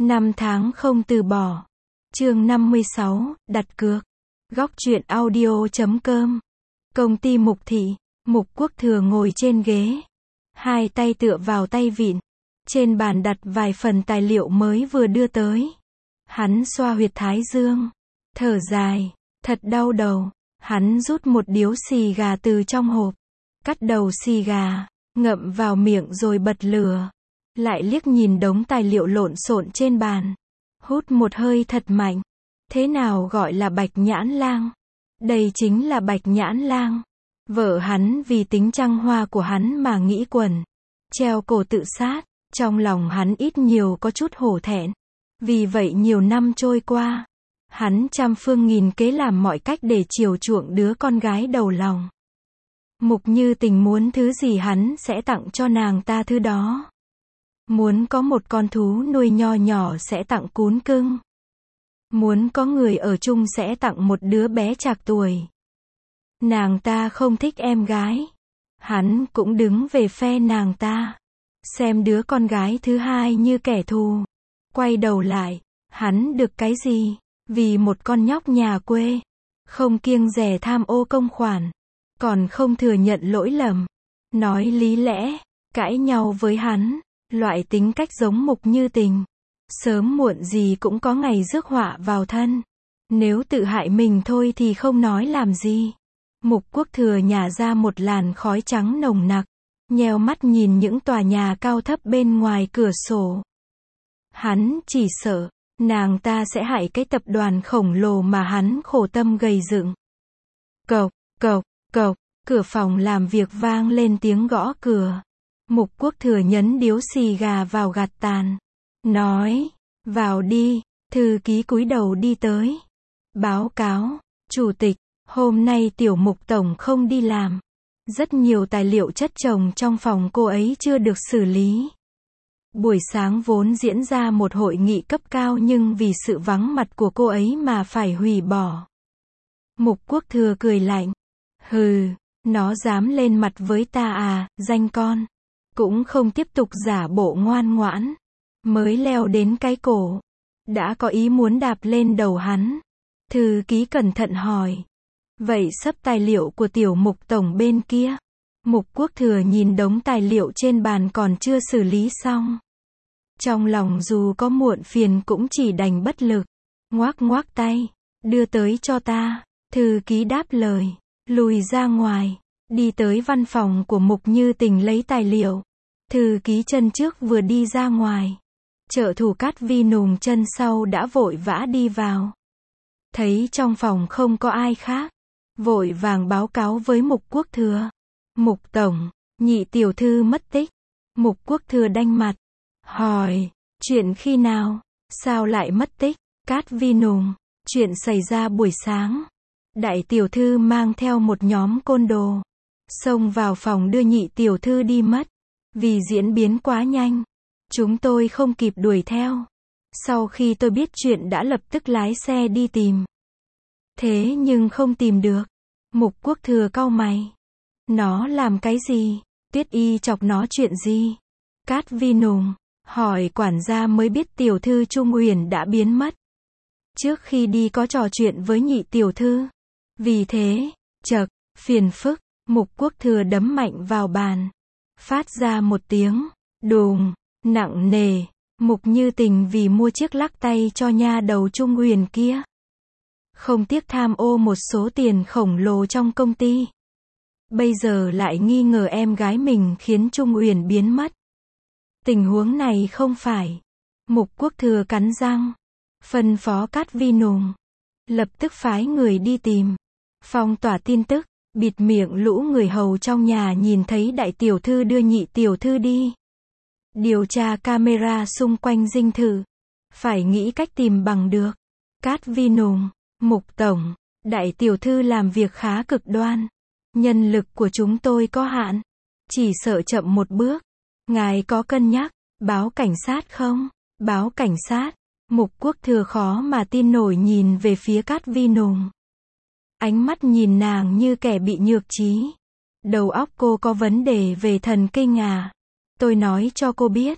Năm tháng không từ bỏ. Chương 56, đặt cược. Góc truyện audio.com. Công ty Mục Thị. Mục Quốc Thừa ngồi trên ghế, hai tay tựa vào tay vịn. Trên bàn đặt vài phần tài liệu mới vừa đưa tới. Hắn xoa huyệt thái dương, thở dài, thật đau đầu. Hắn rút một điếu xì gà từ trong hộp, cắt đầu xì gà, ngậm vào miệng rồi bật lửa. Lại liếc nhìn đống tài liệu lộn xộn trên bàn, hút một hơi thật mạnh. Thế nào gọi là Bạch Nhãn Lang? Đây chính là Bạch Nhãn Lang. Vợ hắn vì tính trăng hoa của hắn mà nghĩ quẩn, treo cổ tự sát. Trong lòng hắn ít nhiều có chút hổ thẹn. Vì vậy nhiều năm trôi qua, hắn trăm phương nghìn kế làm mọi cách để chiều chuộng đứa con gái đầu lòng. Mục Như Tình muốn thứ gì hắn sẽ tặng cho nàng ta thứ đó. Muốn có một con thú nuôi nho nhỏ sẽ tặng cún cưng. Muốn có người ở chung sẽ tặng một đứa bé trạc tuổi. Nàng ta không thích em gái, hắn cũng đứng về phe nàng ta, xem đứa con gái thứ hai như kẻ thù. Quay đầu lại, hắn được cái gì? Vì một con nhóc nhà quê, không kiêng dè tham ô công khoản, còn không thừa nhận lỗi lầm, nói lý lẽ, cãi nhau với hắn. Loại tính cách giống Mục Như Tình, sớm muộn gì cũng có ngày rước họa vào thân. Nếu tự hại mình thôi thì không nói làm gì. Mục Quốc Thừa nhả ra một làn khói trắng nồng nặc, nheo mắt nhìn những tòa nhà cao thấp bên ngoài cửa sổ. Hắn chỉ sợ, nàng ta sẽ hại cái tập đoàn khổng lồ mà hắn khổ tâm gầy dựng. Cộc, cộc, cộc, cửa phòng làm việc vang lên tiếng gõ cửa. Mục Quốc Thừa nhấn điếu xì gà vào gạt tàn, nói, vào đi. Thư ký cúi đầu đi tới. Báo cáo, chủ tịch, hôm nay Tiểu Mục tổng không đi làm. Rất nhiều tài liệu chất chồng trong phòng cô ấy chưa được xử lý. Buổi sáng vốn diễn ra một hội nghị cấp cao nhưng vì sự vắng mặt của cô ấy mà phải hủy bỏ. Mục Quốc Thừa cười lạnh. Hừ, nó dám lên mặt với ta à, danh con. Cũng không tiếp tục giả bộ ngoan ngoãn. Mới leo đến cái cổ, đã có ý muốn đạp lên đầu hắn. Thư ký cẩn thận hỏi. Vậy xấp tài liệu của Tiểu Mục tổng bên kia? Mục Quốc Thừa nhìn đống tài liệu trên bàn còn chưa xử lý xong. Trong lòng dù có muộn phiền cũng chỉ đành bất lực. Ngoác ngoác tay. Đưa tới cho ta. Thư ký đáp lời. Lùi ra ngoài. Đi tới văn phòng của Mục Như Tình lấy tài liệu. Thư ký chân trước vừa đi ra ngoài. Trợ thủ Cát Vi Nùng chân sau đã vội vã đi vào. Thấy trong phòng không có ai khác, vội vàng báo cáo với Mục Quốc Thừa. Mục tổng, nhị tiểu thư mất tích. Mục Quốc Thừa đanh mặt. Hỏi, chuyện khi nào? Sao lại mất tích? Cát Vi Nùng, chuyện xảy ra buổi sáng. Đại tiểu thư mang theo một nhóm côn đồ, xông vào phòng đưa nhị tiểu thư đi mất. Vì diễn biến quá nhanh, chúng tôi không kịp đuổi theo. Sau khi tôi biết chuyện đã lập tức lái xe đi tìm. Thế nhưng không tìm được. Mục Quốc Thừa cau mày. Nó làm cái gì? Tuyết Y chọc nó chuyện gì? Cát Vi Nùng hỏi quản gia mới biết tiểu thư Trung Uyển đã biến mất. Trước khi đi có trò chuyện với nhị tiểu thư. Vì thế, chậc, phiền phức. Mục Quốc Thừa đấm mạnh vào bàn, phát ra một tiếng đùng nặng nề. Mục Như Tình vì mua chiếc lắc tay cho nha đầu Trung Uyển kia, không tiếc tham ô một số tiền khổng lồ trong công ty. Bây giờ lại nghi ngờ em gái mình khiến Trung Uyển biến mất. Tình huống này không phải. Mục Quốc Thừa cắn răng, phân phó Cát Vi Nùng lập tức phái người đi tìm, phong tỏa tin tức, bịt miệng lũ người hầu trong nhà nhìn thấy đại tiểu thư đưa nhị tiểu thư đi. Điều tra camera xung quanh dinh thự. Phải nghĩ cách tìm bằng được. Cát Vi Nùng, Mục tổng, đại tiểu thư làm việc khá cực đoan. Nhân lực của chúng tôi có hạn. Chỉ sợ chậm một bước. Ngài có cân nhắc, báo cảnh sát không? Báo cảnh sát. Mục Quốc Thừa khó mà tin nổi nhìn về phía Cát Vi Nùng. Ánh mắt nhìn nàng như kẻ bị nhược trí. Đầu óc cô có vấn đề về thần kinh à? Tôi nói cho cô biết,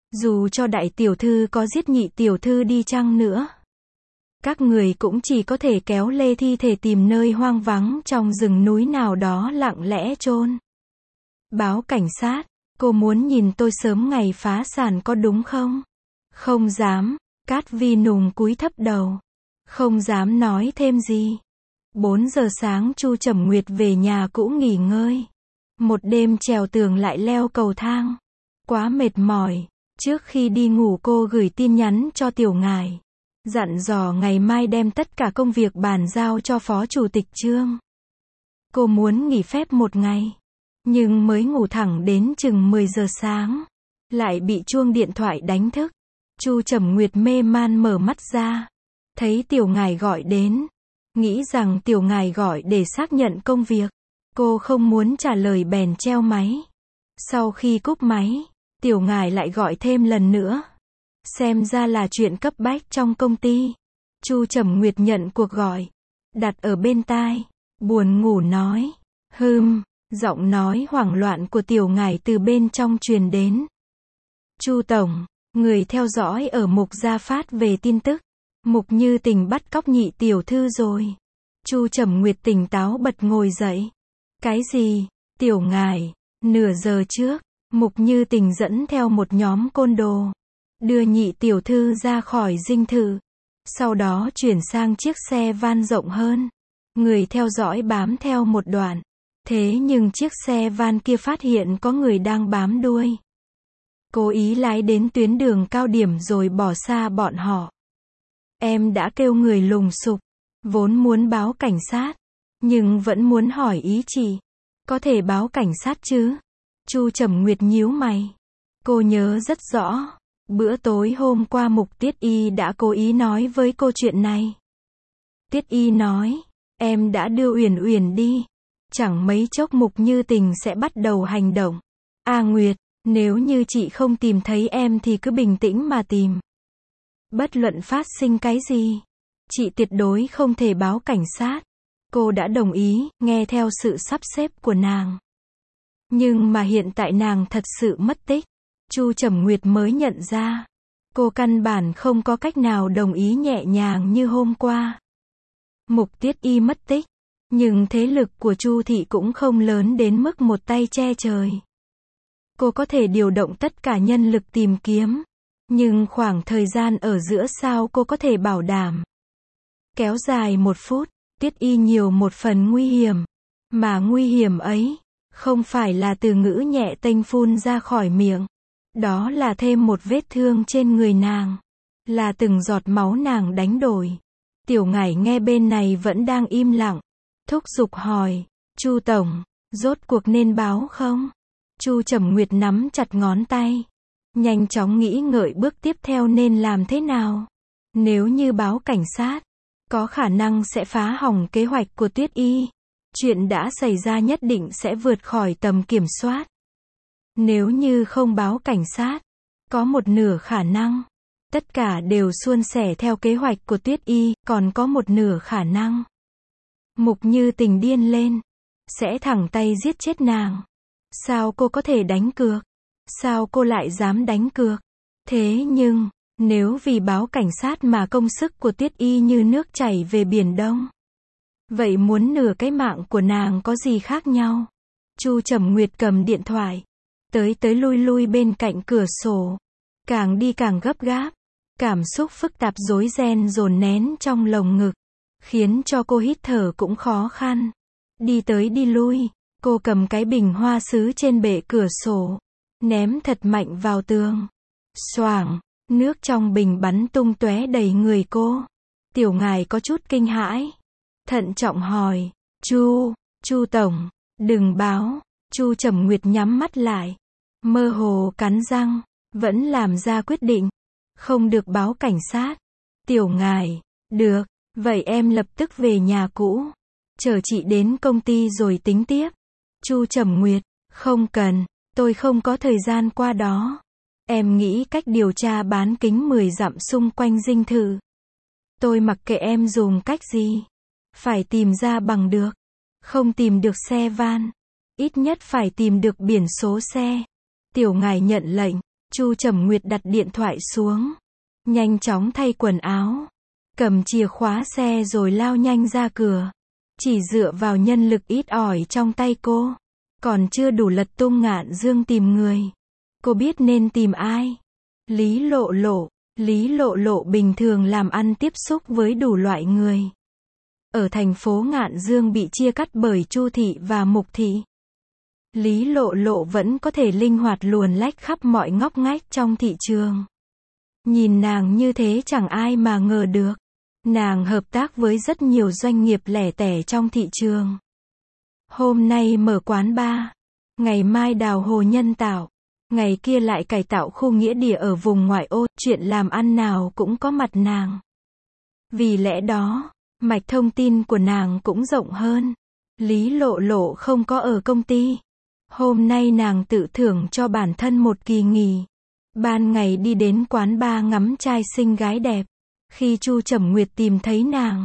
Dù cho đại tiểu thư có giết nhị tiểu thư đi chăng nữa, các người cũng chỉ có thể kéo lê thi thể tìm nơi hoang vắng trong rừng núi nào đó lặng lẽ chôn. Báo cảnh sát, cô muốn nhìn tôi sớm ngày phá sản có đúng không? Không dám, Cát Vi Nùng cúi thấp đầu. Không dám nói thêm gì. 4 giờ sáng Chu Trầm Nguyệt về nhà cũ nghỉ ngơi. Một đêm trèo tường lại leo cầu thang. Quá mệt mỏi. Trước khi đi ngủ cô gửi tin nhắn cho Tiểu Ngải. Dặn dò ngày mai đem tất cả công việc bàn giao cho Phó Chủ tịch Trương. Cô muốn nghỉ phép một ngày. Nhưng mới ngủ thẳng đến chừng 10 giờ sáng. Lại bị chuông điện thoại đánh thức. Chu Trầm Nguyệt mê man mở mắt ra. Thấy Tiểu Ngải gọi đến. Nghĩ rằng Tiểu Ngải gọi để xác nhận công việc. Cô không muốn trả lời bèn treo máy. Sau khi cúp máy, Tiểu Ngải lại gọi thêm lần nữa. Xem ra là chuyện cấp bách trong công ty. Chu Trầm Nguyệt nhận cuộc gọi. Đặt ở bên tai. Buồn ngủ nói. Giọng nói hoảng loạn của Tiểu Ngải từ bên trong truyền đến. Chu Tổng, người theo dõi ở Mục Gia phát về tin tức. Mục Như Tình bắt cóc nhị tiểu thư rồi. Chu Trầm Nguyệt tỉnh táo bật ngồi dậy. Cái gì? Tiểu Ngải, nửa giờ trước, Mục Như Tình dẫn theo một nhóm côn đồ. Đưa nhị tiểu thư ra khỏi dinh thự. Sau đó chuyển sang chiếc xe van rộng hơn. Người theo dõi bám theo một đoạn. Thế nhưng chiếc xe van kia phát hiện có người đang bám đuôi. Cố ý lái đến tuyến đường cao điểm rồi bỏ xa bọn họ. Em đã kêu người lùng sục. Vốn muốn báo cảnh sát. Nhưng vẫn muốn hỏi ý chị. Có thể báo cảnh sát chứ? Chu Trầm Nguyệt nhíu mày. Cô nhớ rất rõ. Bữa tối hôm qua Mục Tiết Y đã cố ý nói với cô chuyện này. Tiết Y nói. Em đã đưa Uyển Uyển đi. Chẳng mấy chốc Mục Như Tình sẽ bắt đầu hành động. A Nguyệt, nếu như chị không tìm thấy em thì cứ bình tĩnh mà tìm. Bất luận phát sinh cái gì, chị tuyệt đối không thể báo cảnh sát. Cô đã đồng ý, nghe theo sự sắp xếp của nàng. Nhưng mà hiện tại nàng thật sự mất tích. Chu Trầm Nguyệt mới nhận ra. Cô căn bản không có cách nào đồng ý nhẹ nhàng như hôm qua. Mục Tiết Y mất tích. Nhưng thế lực của Chu thị cũng không lớn đến mức một tay che trời. Cô có thể điều động tất cả nhân lực tìm kiếm. Nhưng khoảng thời gian ở giữa sao cô có thể bảo đảm. Kéo dài 1 phút, Tiết Y nhiều một phần nguy hiểm. Mà nguy hiểm ấy, không phải là từ ngữ nhẹ tênh phun ra khỏi miệng. Đó là thêm một vết thương trên người nàng. Là từng giọt máu nàng đánh đổi. Tiểu Ngải nghe bên này vẫn đang im lặng. Thúc giục hỏi, Chu Tổng, rốt cuộc nên báo không? Chu Trầm Nguyệt nắm chặt ngón tay. Nhanh chóng nghĩ ngợi bước tiếp theo nên làm thế nào. Nếu như báo cảnh sát, có khả năng sẽ phá hỏng kế hoạch của Tiết Y. Chuyện đã xảy ra nhất định sẽ vượt khỏi tầm kiểm soát. Nếu như không báo cảnh sát, có một nửa khả năng. Tất cả đều suôn sẻ theo kế hoạch của Tiết Y, còn có một nửa khả năng. Mục Như Tình điên lên. Sẽ thẳng tay giết chết nàng. Sao cô có thể đánh cược? Sao cô lại dám đánh cược? Thế nhưng, nếu vì báo cảnh sát mà công sức của Tiết Y như nước chảy về Biển Đông. Vậy muốn nửa cái mạng của nàng có gì khác nhau? Chu Trầm Nguyệt cầm điện thoại. Tới lui lui bên cạnh cửa sổ. Càng đi càng gấp gáp. Cảm xúc phức tạp rối ren dồn nén trong lồng ngực. Khiến cho cô hít thở cũng khó khăn. Đi tới đi lui. Cô cầm cái bình hoa sứ trên bệ cửa sổ. Ném thật mạnh vào tường. Xoảng. Nước trong bình bắn tung tóe đầy người cô. Tiểu Ngải có chút kinh hãi. Thận trọng hỏi. Chu Tổng. Đừng báo. Chu Trầm Nguyệt nhắm mắt lại. Mơ hồ cắn răng. Vẫn làm ra quyết định. Không được báo cảnh sát. Tiểu Ngải. Được. Vậy em lập tức về nhà cũ. Chờ chị đến công ty rồi tính tiếp. Chu Trầm Nguyệt. Không cần. Tôi không có thời gian qua đó. Em nghĩ cách điều tra bán kính 10 dặm xung quanh dinh thự. Tôi mặc kệ em dùng cách gì. Phải tìm ra bằng được. Không tìm được xe van. Ít nhất phải tìm được biển số xe. Tiểu Ngải nhận lệnh. Chu Trầm Nguyệt đặt điện thoại xuống, nhanh chóng thay quần áo, cầm chìa khóa xe rồi lao nhanh ra cửa. Chỉ dựa vào nhân lực ít ỏi trong tay cô, còn chưa đủ lật tung Ngạn Dương tìm người. Cô biết nên tìm ai. Lý Lộ Lộ. Lý Lộ Lộ bình thường làm ăn tiếp xúc với đủ loại người. Ở thành phố Ngạn Dương bị chia cắt bởi Chu thị và Mục thị. Lý Lộ Lộ vẫn có thể linh hoạt luồn lách khắp mọi ngóc ngách trong thị trường. Nhìn nàng như thế chẳng ai mà ngờ được. Nàng hợp tác với rất nhiều doanh nghiệp lẻ tẻ trong thị trường. Hôm nay mở quán bar, ngày mai đào hồ nhân tạo, ngày kia lại cải tạo khu nghĩa địa ở vùng ngoại ô, chuyện làm ăn nào cũng có mặt nàng. Vì lẽ đó, mạch thông tin của nàng cũng rộng hơn. Lý Lộ Lộ không có ở công ty. Hôm nay nàng tự thưởng cho bản thân một kỳ nghỉ. Ban ngày đi đến quán bar ngắm trai xinh gái đẹp. Khi Chu Trầm Nguyệt tìm thấy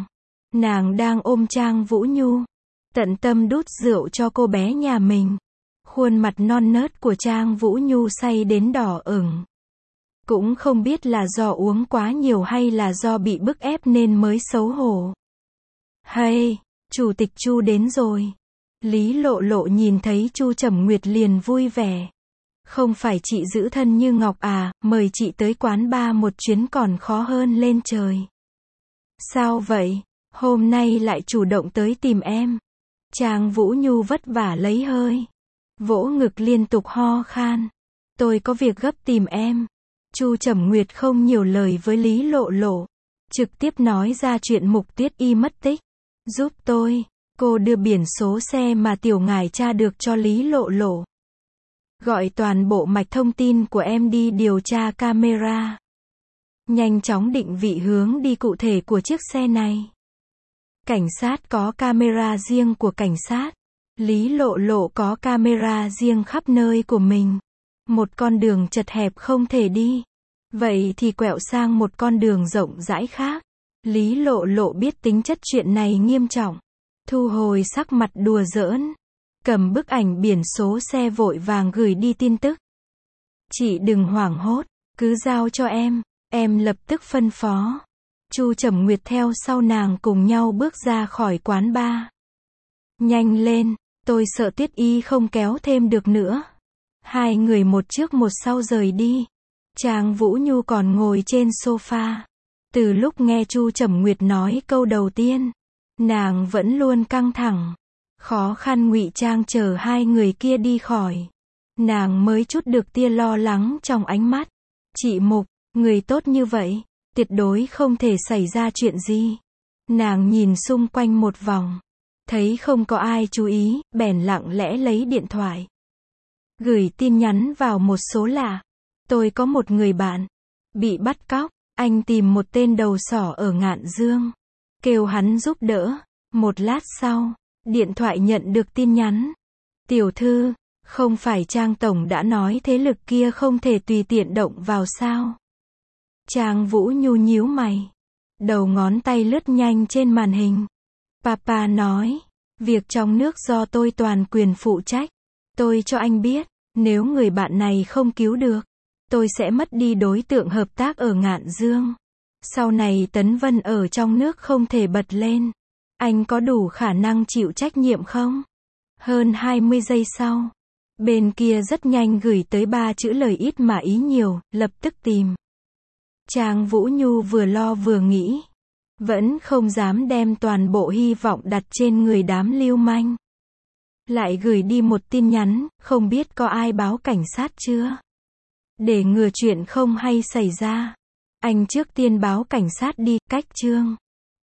nàng đang ôm Trang Vũ Nhu, tận tâm đút rượu cho cô bé nhà mình. Khuôn mặt non nớt của Trang Vũ Nhu say đến đỏ ửng. Cũng không biết là do uống quá nhiều hay là do bị bức ép nên mới xấu hổ. Hay, Chủ tịch Chu đến rồi. Lý Lộ Lộ nhìn thấy Chu Trầm Nguyệt liền vui vẻ. Không phải chị giữ thân như ngọc à, mời chị tới quán bar một chuyến còn khó hơn lên trời. Sao vậy? Hôm nay lại chủ động tới tìm em. Trang Vũ Nhu vất vả lấy hơi, vỗ ngực liên tục ho khan. Tôi có việc gấp tìm em. Chu Trầm Nguyệt không nhiều lời với Lý Lộ Lộ, trực tiếp nói ra chuyện Mục Tuyết Y mất tích. Giúp tôi. Cô đưa biển số xe mà tiểu ngài tra được cho Lý Lộ Lộ. Gọi toàn bộ mạch thông tin của em đi điều tra camera. Nhanh chóng định vị hướng đi cụ thể của chiếc xe này. Cảnh sát có camera riêng của cảnh sát. Lý Lộ Lộ có camera riêng khắp nơi của mình. Một con đường chật hẹp không thể đi. Vậy thì quẹo sang một con đường rộng rãi khác. Lý Lộ Lộ biết tính chất chuyện này nghiêm trọng. Thu hồi sắc mặt đùa giỡn. Cầm bức ảnh biển số xe vội vàng gửi đi tin tức. Chị đừng hoảng hốt, cứ giao cho em lập tức phân phó. Chu Trầm Nguyệt theo sau nàng cùng nhau bước ra khỏi quán bar. Nhanh lên, tôi sợ Tuyết Y không kéo thêm được nữa. Hai người một trước một sau rời đi. Trang Vũ Nhu còn ngồi trên sofa. Từ lúc nghe Chu Trầm Nguyệt nói câu đầu tiên, nàng vẫn luôn căng thẳng. Khó khăn ngụy trang chờ hai người kia đi khỏi. Nàng mới chút được tia lo lắng trong ánh mắt. Chị Mục, người tốt như vậy, tuyệt đối không thể xảy ra chuyện gì. Nàng nhìn xung quanh một vòng, thấy không có ai chú ý, bèn lặng lẽ lấy điện thoại. Gửi tin nhắn vào một số lạ. Tôi có một người bạn bị bắt cóc, anh tìm một tên đầu sỏ ở Ngạn Dương, kêu hắn giúp đỡ. Một lát sau, điện thoại nhận được tin nhắn. Tiểu thư, không phải Trang tổng đã nói thế lực kia không thể tùy tiện động vào sao? Trang Vũ Nhu nhíu mày, đầu ngón tay lướt nhanh trên màn hình. Papa nói, việc trong nước do tôi toàn quyền phụ trách. Tôi cho anh biết, nếu người bạn này không cứu được, tôi sẽ mất đi đối tượng hợp tác ở Ngạn Dương. Sau này Tấn Vân ở trong nước không thể bật lên. Anh có đủ khả năng chịu trách nhiệm không? Hơn 20 giây sau, bên kia rất nhanh gửi tới 3 chữ lời ít mà ý nhiều, lập tức tìm. Trang Vũ Nhu vừa lo vừa nghĩ, vẫn không dám đem toàn bộ hy vọng đặt trên người đám lưu manh. Lại gửi đi một tin nhắn, không biết có ai báo cảnh sát chưa? Để ngừa chuyện không hay xảy ra, anh trước tiên báo cảnh sát đi, cách chương.